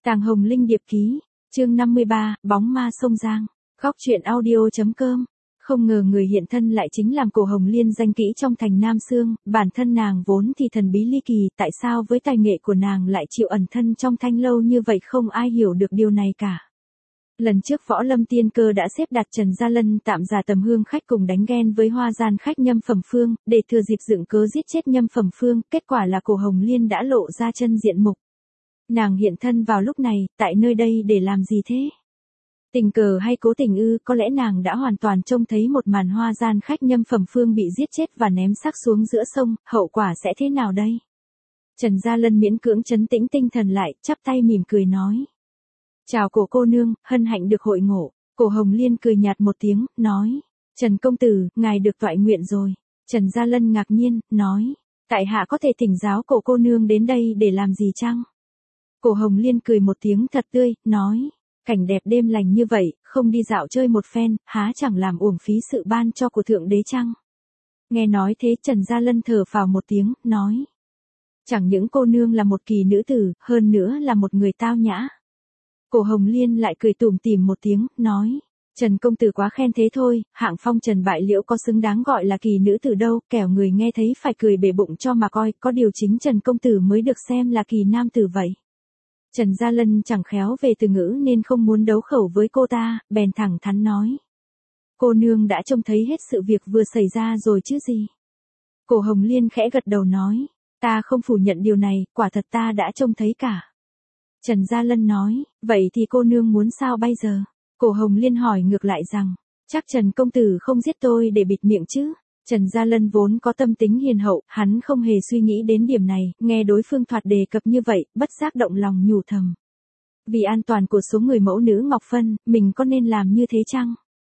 Tàng Hồng Linh điệp ký, chương 53, bóng ma sông Giang. Góc truyện audio.com. Không ngờ người hiện thân lại chính làm Cổ Hồng Liên danh kỹ trong thành Nam Sương, bản thân nàng vốn thì thần bí ly kỳ, tại sao với tài nghệ của nàng lại chịu ẩn thân trong thanh lâu như vậy, không ai hiểu được điều này cả. Lần trước Võ Lâm Tiên Cơ đã xếp đặt Trần Gia Lân tạm giả tầm hương khách cùng đánh ghen với hoa gian khách Nhâm Phẩm Phương, để thừa dịp dựng cớ giết chết Nhâm Phẩm Phương, kết quả là Cổ Hồng Liên đã lộ ra chân diện mục. Nàng hiện thân vào lúc này, tại nơi đây để làm gì thế? Tình cờ hay cố tình ư? Có lẽ nàng đã hoàn toàn trông thấy một màn hoa gian khách Nhâm Phẩm Phương bị giết chết và ném xác xuống giữa sông, hậu quả sẽ thế nào đây? Trần Gia Lân miễn cưỡng trấn tĩnh tinh thần lại, chắp tay mỉm cười nói. Chào Cổ cô nương, hân hạnh được hội ngộ. Cổ Hồng Liên cười nhạt một tiếng, nói. Trần công tử, ngài được toại nguyện rồi. Trần Gia Lân ngạc nhiên, nói. Tại hạ có thể thỉnh giáo Cổ cô nương đến đây để làm gì chăng? Cổ Hồng Liên cười một tiếng thật tươi, nói. Cảnh đẹp đêm lành như vậy, không đi dạo chơi một phen, há chẳng làm uổng phí sự ban cho của thượng đế chăng? Nghe nói thế Trần Gia Lân thở phào một tiếng, nói. Chẳng những cô nương là một kỳ nữ tử, hơn nữa là một người tao nhã. Cổ Hồng Liên lại cười tủm tỉm một tiếng, nói. Trần công tử quá khen thế thôi, hạng phong Trần bại liễu có xứng đáng gọi là kỳ nữ tử đâu, kẻo người nghe thấy phải cười bể bụng cho mà coi, có điều chính Trần công tử mới được xem là kỳ nam tử vậy. Trần Gia Lân chẳng khéo về từ ngữ nên không muốn đấu khẩu với cô ta, bèn thẳng thắn nói. Cô nương đã trông thấy hết sự việc vừa xảy ra rồi chứ gì? Cổ Hồng Liên khẽ gật đầu nói. Ta không phủ nhận điều này, quả thật ta đã trông thấy cả. Trần Gia Lân nói, vậy thì cô nương muốn sao bây giờ? Cổ Hồng Liên hỏi ngược lại rằng, chắc Trần công tử không giết tôi để bịt miệng chứ? Trần Gia Lân vốn có tâm tính hiền hậu, hắn không hề suy nghĩ đến điểm này, nghe đối phương thoạt đề cập như vậy, bất giác động lòng nhủ thầm. Vì an toàn của số người mẫu nữ Ngọc Phân, mình có nên làm như thế chăng?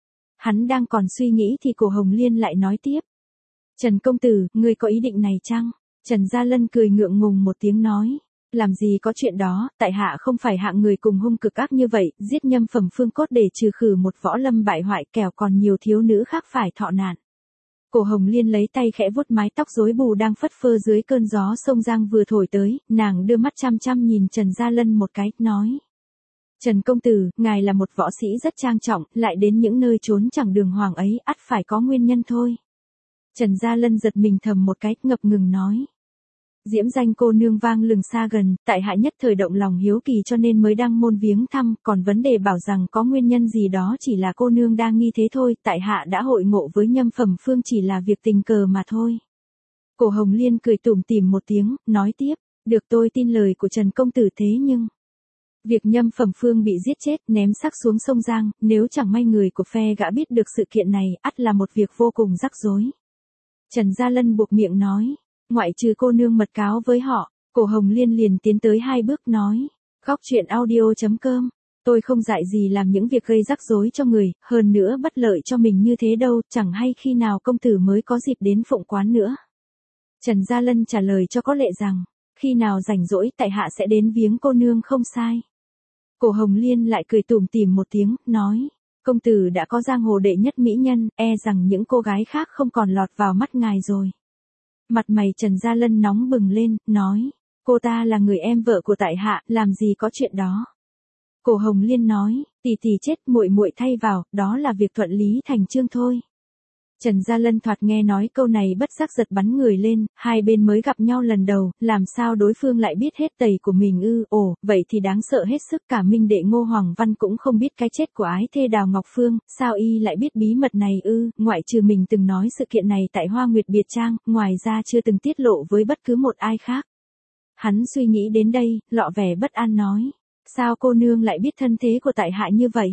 Hắn đang còn suy nghĩ thì Cổ Hồng Liên lại nói tiếp. Trần công tử, ngươi có ý định này chăng? Trần Gia Lân cười ngượng ngùng một tiếng nói. Làm gì có chuyện đó, tại hạ không phải hạng người cùng hung cực ác như vậy, giết Nhâm Phẩm Phương cốt để trừ khử một võ lâm bại hoại, kẻo còn nhiều thiếu nữ khác phải thọ nạn. Cổ Hồng Liên lấy tay khẽ vuốt mái tóc rối bù đang phất phơ dưới cơn gió sông Giang vừa thổi tới, nàng đưa mắt chăm chăm nhìn Trần Gia Lân một cái, nói. Trần công tử, ngài là một võ sĩ rất trang trọng, lại đến những nơi trốn chẳng đường hoàng ấy, ắt phải có nguyên nhân thôi. Trần Gia Lân giật mình thầm một cái, ngập ngừng nói. Diễm danh cô nương vang lừng xa gần, tại hạ nhất thời động lòng hiếu kỳ cho nên mới đăng môn viếng thăm, còn vấn đề bảo rằng có nguyên nhân gì đó chỉ là cô nương đang nghi thế thôi, tại hạ đã hội ngộ với Nhâm Phẩm Phương chỉ là việc tình cờ mà thôi. Cổ Hồng Liên cười tủm tỉm một tiếng, nói tiếp, được tôi tin lời của Trần công tử thế nhưng... Việc Nhâm Phẩm Phương bị giết chết, ném xác xuống sông Giang, nếu chẳng may người của phe gã biết được sự kiện này, ắt là một việc vô cùng rắc rối. Trần Gia Lân buộc miệng nói. Ngoại trừ cô nương mật cáo với họ, Cổ Hồng Liên liền tiến tới 2 bước nói. Góc truyện audio.com. Tôi không dại gì làm những việc gây rắc rối cho người, hơn nữa bất lợi cho mình như thế đâu, chẳng hay khi nào công tử mới có dịp đến Phụng Quán nữa. Trần Gia Lân trả lời cho có lệ rằng, khi nào rảnh rỗi tại hạ sẽ đến viếng cô nương không sai. Cổ Hồng Liên lại cười tủm tỉm một tiếng, nói. Công tử đã có giang hồ đệ nhất mỹ nhân, e rằng những cô gái khác không còn lọt vào mắt ngài rồi. Mặt mày Trần Gia Lân nóng bừng lên, nói, cô ta là người em vợ của tại hạ, làm gì có chuyện đó. Cổ Hồng Liên nói, tỷ tỷ chết muội muội thay vào, đó là việc thuận lý thành chương thôi. Trần Gia Lân thoạt nghe nói câu này bất giác giật bắn người lên, hai bên mới gặp nhau lần đầu, làm sao đối phương lại biết hết tầy của mình ư? Ồ, vậy thì đáng sợ hết sức, cả minh đệ Ngô Hoàng Văn cũng không biết cái chết của ái thê Đào Ngọc Phương, sao y lại biết bí mật này ư? Ngoại trừ mình từng nói sự kiện này tại Hoa Nguyệt Biệt Trang, ngoài ra chưa từng tiết lộ với bất cứ một ai khác. Hắn suy nghĩ đến đây, lọ vẻ bất an nói, sao cô nương lại biết thân thế của tại hạ như vậy?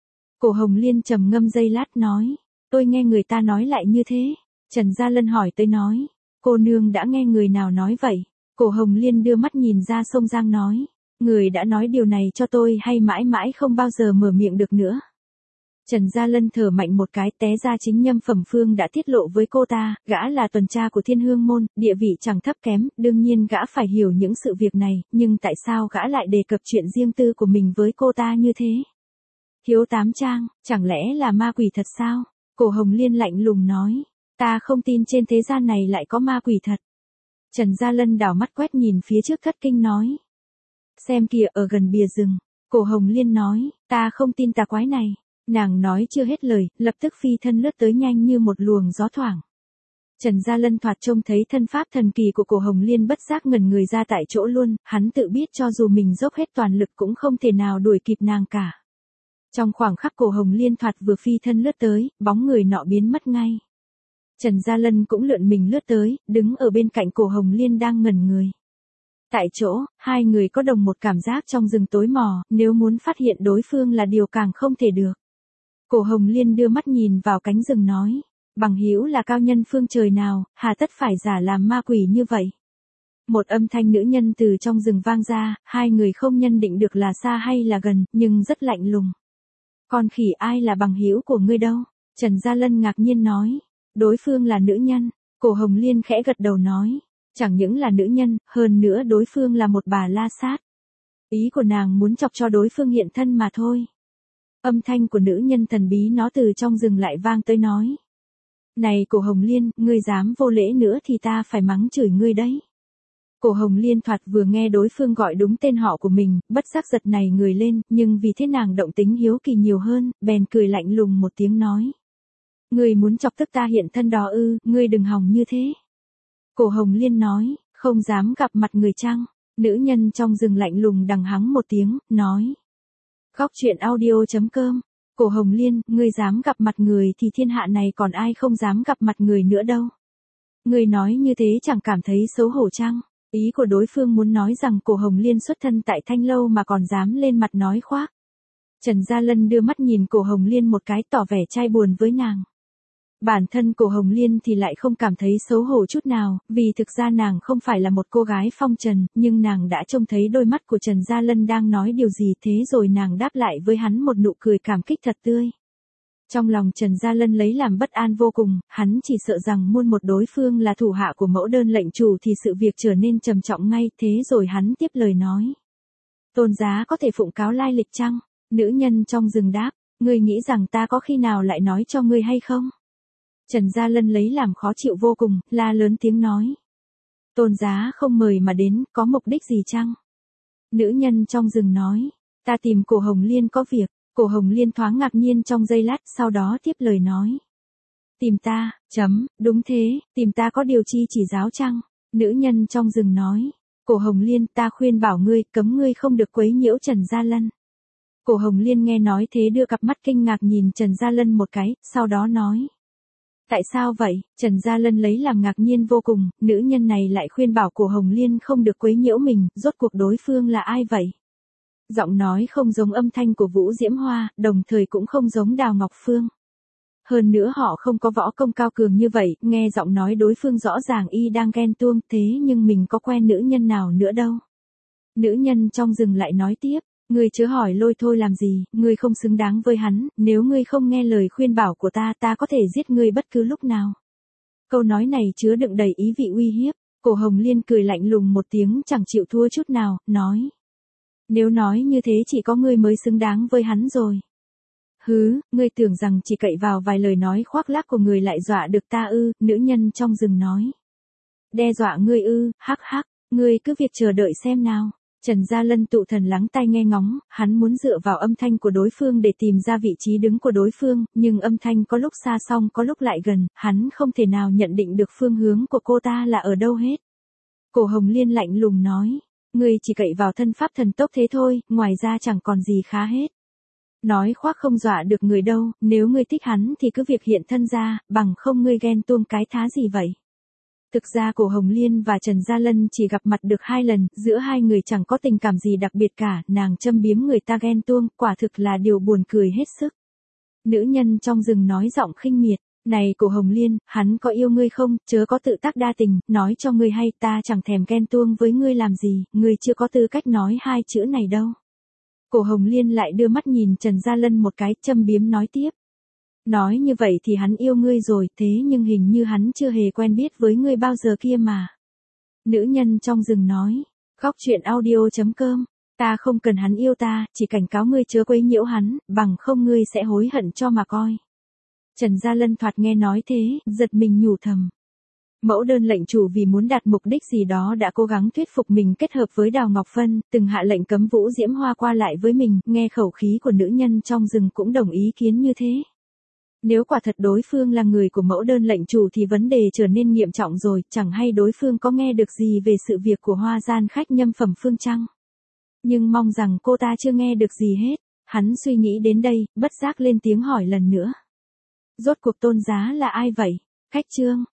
Cổ Hồng Liên trầm ngâm giây lát nói. Tôi nghe người ta nói lại như thế. Trần Gia Lân hỏi tới nói. Cô nương đã nghe người nào nói vậy? Cổ Hồng Liên đưa mắt nhìn ra sông Giang nói. Người đã nói điều này cho tôi hay mãi mãi không bao giờ mở miệng được nữa. Trần Gia Lân thở mạnh một cái, té ra chính Nhâm Phẩm Phương đã tiết lộ với cô ta, gã là tuần tra của Thiên Hương Môn, địa vị chẳng thấp kém, đương nhiên gã phải hiểu những sự việc này, nhưng tại sao gã lại đề cập chuyện riêng tư của mình với cô ta như thế? Thiếu Tám Trang, chẳng lẽ là ma quỷ thật sao? Cổ Hồng Liên lạnh lùng nói, ta không tin trên thế gian này lại có ma quỷ thật. Trần Gia Lân đảo mắt quét nhìn phía trước thất kinh nói. Xem kìa ở gần bìa rừng. Cổ Hồng Liên nói, ta không tin tà quái này. Nàng nói chưa hết lời, lập tức phi thân lướt tới nhanh như một luồng gió thoảng. Trần Gia Lân thoạt trông thấy thân pháp thần kỳ của Cổ Hồng Liên bất giác ngẩn người ra tại chỗ luôn, hắn tự biết cho dù mình dốc hết toàn lực cũng không thể nào đuổi kịp nàng cả. Trong khoảng khắc Cổ Hồng Liên thoạt vừa phi thân lướt tới, bóng người nọ biến mất ngay. Trần Gia Lân cũng lượn mình lướt tới, đứng ở bên cạnh Cổ Hồng Liên đang ngẩn người. Tại chỗ, hai người có đồng một cảm giác trong rừng tối mò, nếu muốn phát hiện đối phương là điều càng không thể được. Cổ Hồng Liên đưa mắt nhìn vào cánh rừng nói, bằng hữu là cao nhân phương trời nào, hà tất phải giả làm ma quỷ như vậy. Một âm thanh nữ nhân từ trong rừng vang ra, hai người không nhận định được là xa hay là gần, nhưng rất lạnh lùng. Con khỉ ai là bằng hữu của ngươi đâu? Trần Gia Lân ngạc nhiên nói, đối phương là nữ nhân. Cổ Hồng Liên khẽ gật đầu nói, chẳng những là nữ nhân, hơn nữa đối phương là một bà la sát. Ý của nàng muốn chọc cho đối phương hiện thân mà thôi. Âm thanh của nữ nhân thần bí nó từ trong rừng lại vang tới nói. Này Cổ Hồng Liên, ngươi dám vô lễ nữa thì ta phải mắng chửi ngươi đấy. Cổ Hồng Liên thoạt vừa nghe đối phương gọi đúng tên họ của mình, bất giác giật này người lên, nhưng vì thế nàng động tính hiếu kỳ nhiều hơn, bèn cười lạnh lùng một tiếng nói. Ngươi muốn chọc tức ta hiện thân đó ư, ngươi đừng hòng như thế. Cổ Hồng Liên nói, không dám gặp mặt người chăng? Nữ nhân trong rừng lạnh lùng đằng hắng một tiếng, nói. Góc truyện audio.com. Cổ Hồng Liên, ngươi dám gặp mặt người thì thiên hạ này còn ai không dám gặp mặt người nữa đâu. Ngươi nói như thế chẳng cảm thấy xấu hổ chăng? Ý của đối phương muốn nói rằng Cổ Hồng Liên xuất thân tại Thanh Lâu mà còn dám lên mặt nói khoác. Trần Gia Lân đưa mắt nhìn Cổ Hồng Liên một cái tỏ vẻ chai buồn với nàng. Bản thân Cổ Hồng Liên thì lại không cảm thấy xấu hổ chút nào, vì thực ra nàng không phải là một cô gái phong trần, nhưng nàng đã trông thấy đôi mắt của Trần Gia Lân đang nói điều gì thế rồi nàng đáp lại với hắn một nụ cười cảm kích thật tươi. Trong lòng Trần Gia Lân lấy làm bất an vô cùng, hắn chỉ sợ rằng muôn một đối phương là thủ hạ của mẫu đơn lệnh chủ thì sự việc trở nên trầm trọng ngay, thế rồi hắn tiếp lời nói. Tôn giá có thể phụng cáo lai lịch chăng? Nữ nhân trong rừng đáp, ngươi nghĩ rằng ta có khi nào lại nói cho ngươi hay không? Trần Gia Lân lấy làm khó chịu vô cùng, la lớn tiếng nói. Tôn giá không mời mà đến, có mục đích gì chăng? Nữ nhân trong rừng nói, ta tìm Cổ Hồng Liên có việc. Cổ Hồng Liên thoáng ngạc nhiên trong giây lát, sau đó tiếp lời nói. Tìm ta, đúng thế, tìm ta có điều chi chỉ giáo chăng? Nữ nhân trong rừng nói. Cổ Hồng Liên, ta khuyên bảo ngươi, cấm ngươi không được quấy nhiễu Trần Gia Lân. Cổ Hồng Liên nghe nói thế đưa cặp mắt kinh ngạc nhìn Trần Gia Lân một cái, sau đó nói. Tại sao vậy? Trần Gia Lân lấy làm ngạc nhiên vô cùng, nữ nhân này lại khuyên bảo Cổ Hồng Liên không được quấy nhiễu mình, rốt cuộc đối phương là ai vậy? Giọng nói không giống âm thanh của Vũ Diễm Hoa, đồng thời cũng không giống Đào Ngọc Phương. Hơn nữa họ không có võ công cao cường như vậy, nghe giọng nói đối phương rõ ràng y đang ghen tuông, thế nhưng mình có quen nữ nhân nào nữa đâu. Nữ nhân trong rừng lại nói tiếp, ngươi chớ hỏi lôi thôi làm gì, ngươi không xứng đáng với hắn, nếu ngươi không nghe lời khuyên bảo của ta, ta có thể giết ngươi bất cứ lúc nào. Câu nói này chứa đựng đầy ý vị uy hiếp, Cổ Hồng Liên cười lạnh lùng một tiếng chẳng chịu thua chút nào, nói. Nếu nói như thế chỉ có ngươi mới xứng đáng với hắn rồi. Hứ, ngươi tưởng rằng chỉ cậy vào vài lời nói khoác lác của người lại dọa được ta ư, nữ nhân trong rừng nói. Đe dọa ngươi ư, hắc hắc, ngươi cứ việc chờ đợi xem nào. Trần Gia Lân tụ thần lắng tai nghe ngóng, hắn muốn dựa vào âm thanh của đối phương để tìm ra vị trí đứng của đối phương, nhưng âm thanh có lúc xa xong có lúc lại gần, hắn không thể nào nhận định được phương hướng của cô ta là ở đâu hết. Cổ Hồng Liên lạnh lùng nói. Ngươi chỉ cậy vào thân pháp thần tốc thế thôi, ngoài ra chẳng còn gì khá hết. Nói khoác không dọa được người đâu, nếu ngươi thích hắn thì cứ việc hiện thân ra, bằng không ngươi ghen tuông cái thá gì vậy. Thực ra Cổ Hồng Liên và Trần Gia Lân chỉ gặp mặt được 2 lần, giữa hai người chẳng có tình cảm gì đặc biệt cả, nàng châm biếm người ta ghen tuông, quả thực là điều buồn cười hết sức. Nữ nhân trong rừng nói giọng khinh miệt. Này Cổ Hồng Liên, hắn có yêu ngươi không, chớ có tự tác đa tình, nói cho ngươi hay ta chẳng thèm ghen tuông với ngươi làm gì, ngươi chưa có tư cách nói 2 chữ này đâu. Cổ Hồng Liên lại đưa mắt nhìn Trần Gia Lân một cái, châm biếm nói tiếp. Nói như vậy thì hắn yêu ngươi rồi, thế nhưng hình như hắn chưa hề quen biết với ngươi bao giờ kia mà. Nữ nhân trong rừng nói, góc truyện audio.com, ta không cần hắn yêu ta, chỉ cảnh cáo ngươi chớ quấy nhiễu hắn, bằng không ngươi sẽ hối hận cho mà coi. Trần Gia Lân thoạt nghe nói thế, giật mình nhủ thầm. Mẫu đơn lệnh chủ vì muốn đạt mục đích gì đó đã cố gắng thuyết phục mình kết hợp với Đào Ngọc Phân, từng hạ lệnh cấm Vũ Diễm Hoa qua lại với mình, nghe khẩu khí của nữ nhân trong rừng cũng đồng ý kiến như thế. Nếu quả thật đối phương là người của mẫu đơn lệnh chủ thì vấn đề trở nên nghiêm trọng rồi, chẳng hay đối phương có nghe được gì về sự việc của hoa gian khách nhâm phẩm Phương Trăng. Nhưng mong rằng cô ta chưa nghe được gì hết. Hắn suy nghĩ đến đây, bất giác lên tiếng hỏi lần nữa. Rốt cuộc Tôn Giá là ai vậy? Khách Trương,